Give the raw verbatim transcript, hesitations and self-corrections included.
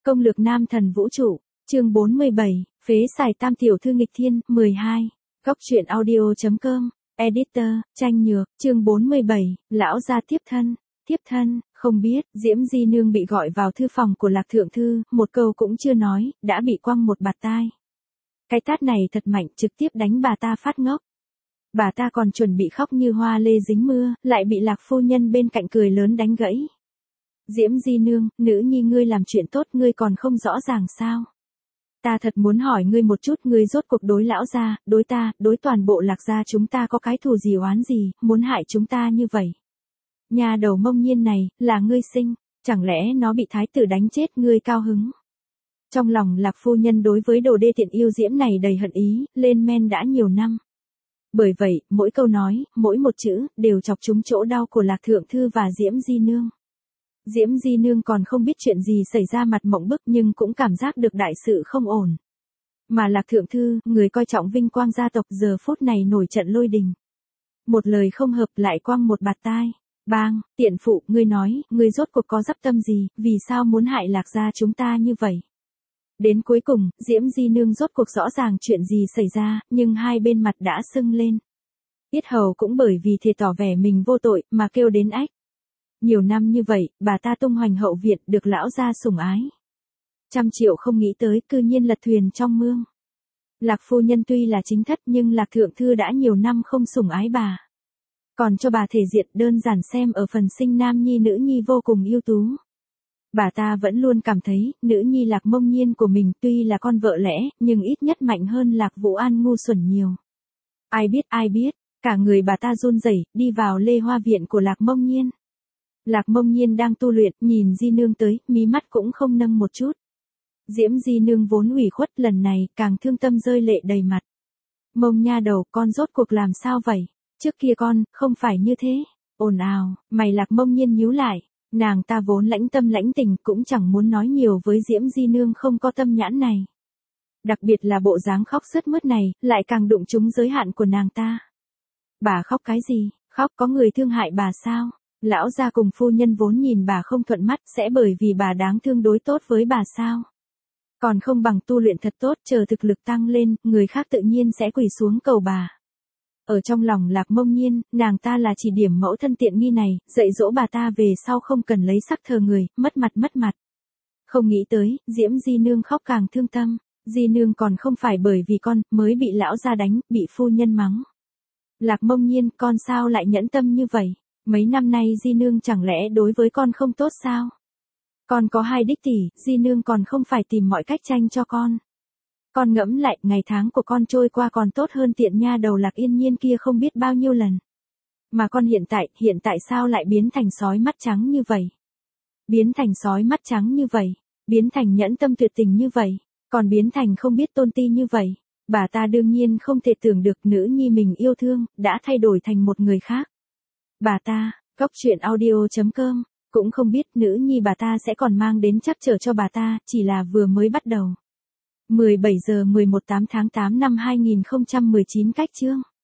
Công lược nam thần vũ trụ, chương bốn mươi bảy, phế xài tam tiểu thư nghịch thiên, mười hai. Góc truyện audio.com, editor, tranh nhược, chương bốn mươi bảy, lão gia tiếp thân, tiếp thân, không biết, Diễm Di Nương bị gọi vào thư phòng của Lạc Thượng Thư, một câu cũng chưa nói, đã bị quăng một bạt tai. Cái tát này thật mạnh, trực tiếp đánh bà ta phát ngốc. Bà ta còn chuẩn bị khóc như hoa lê dính mưa, lại bị Lạc phu nhân bên cạnh cười lớn đánh gãy. Diễm Di Nương, nữ nhi ngươi làm chuyện tốt ngươi còn không rõ ràng sao? Ta thật muốn hỏi ngươi một chút, ngươi rốt cuộc đối lão gia, đối ta, đối toàn bộ Lạc gia chúng ta có cái thù gì oán gì, muốn hại chúng ta như vậy? Nhà đầu Mông Nhiên này, là ngươi sinh, chẳng lẽ nó bị thái tử đánh chết ngươi cao hứng? Trong lòng Lạc phu nhân đối với đồ đê tiện yêu diễm này đầy hận ý, lên men đã nhiều năm. Bởi vậy, mỗi câu nói, mỗi một chữ, đều chọc trúng chỗ đau của Lạc Thượng Thư và Diễm Di Nương. Diễm Di Nương còn không biết chuyện gì xảy ra, mặt mộng bức nhưng cũng cảm giác được đại sự không ổn. Mà Lạc Thượng Thư, người coi trọng vinh quang gia tộc giờ phút này nổi trận lôi đình. Một lời không hợp lại quăng một bạt tai. Bang, tiện phụ, ngươi nói, ngươi rốt cuộc có dắp tâm gì, vì sao muốn hại Lạc gia chúng ta như vậy? Đến cuối cùng, Diễm Di Nương rốt cuộc rõ ràng chuyện gì xảy ra, nhưng hai bên mặt đã sưng lên. Yết hầu cũng bởi vì thề tỏ vẻ mình vô tội, mà kêu đến ách. Nhiều năm như vậy, bà ta tung hoành hậu viện, được lão gia sủng ái. Trăm triệu không nghĩ tới, cư nhiên lật thuyền trong mương. Lạc phu nhân tuy là chính thất nhưng Lạc Thượng Thư đã nhiều năm không sủng ái bà. Còn cho bà thể diện, đơn giản xem ở phần sinh nam nhi nữ nhi vô cùng ưu tú. Bà ta vẫn luôn cảm thấy, nữ nhi Lạc Mông Nhiên của mình tuy là con vợ lẽ, nhưng ít nhất mạnh hơn Lạc Vũ An ngu xuẩn nhiều. Ai biết ai biết, cả người bà ta run rẩy, đi vào lê hoa viện của Lạc Mông Nhiên. Lạc Mông Nhiên đang tu luyện, nhìn Di Nương tới, mí mắt cũng không nâng một chút. Diễm Di Nương vốn ủy khuất, lần này, càng thương tâm rơi lệ đầy mặt. Mông nha đầu, con rốt cuộc làm sao vậy? Trước kia con, không phải như thế. Ồn ào, mày Lạc Mông Nhiên nhíu lại. Nàng ta vốn lãnh tâm lãnh tình, cũng chẳng muốn nói nhiều với Diễm Di Nương không có tâm nhãn này. Đặc biệt là bộ dáng khóc sướt mướt này, lại càng đụng trúng giới hạn của nàng ta. Bà khóc cái gì? Khóc có người thương hại bà sao? Lão gia cùng phu nhân vốn nhìn bà không thuận mắt, sẽ bởi vì bà đáng thương đối tốt với bà sao? Còn không bằng tu luyện thật tốt, chờ thực lực tăng lên, người khác tự nhiên sẽ quỳ xuống cầu bà. Ở trong lòng Lạc Mông Nhiên, nàng ta là chỉ điểm mẫu thân tiện nghi này, dạy dỗ bà ta về sau không cần lấy sắc thờ người, mất mặt mất mặt. Không nghĩ tới, Diễm Di Nương khóc càng thương tâm. Di Nương còn không phải bởi vì con, mới bị lão gia đánh, bị phu nhân mắng. Lạc Mông Nhiên, con sao lại nhẫn tâm như vậy? Mấy năm nay Di Nương chẳng lẽ đối với con không tốt sao? Con có hai đích tỷ, Di Nương còn không phải tìm mọi cách tranh cho con. Con ngẫm lại, ngày tháng của con trôi qua còn tốt hơn tiện nha đầu Lạc Yên Nhiên kia không biết bao nhiêu lần. Mà con hiện tại, hiện tại sao lại biến thành sói mắt trắng như vậy? Biến thành sói mắt trắng như vậy, biến thành nhẫn tâm tuyệt tình như vậy, còn biến thành không biết tôn ti như vậy. Bà ta đương nhiên không thể tưởng được nữ nhi mình yêu thương, đã thay đổi thành một người khác. Bà ta, góc truyện audio.com, cũng không biết nữ nhi bà ta sẽ còn mang đến trắc trở cho bà ta, chỉ là vừa mới bắt đầu. mười bảy giờ mười một tám tháng tám năm hai nghìn không trăm mười chín cách chương.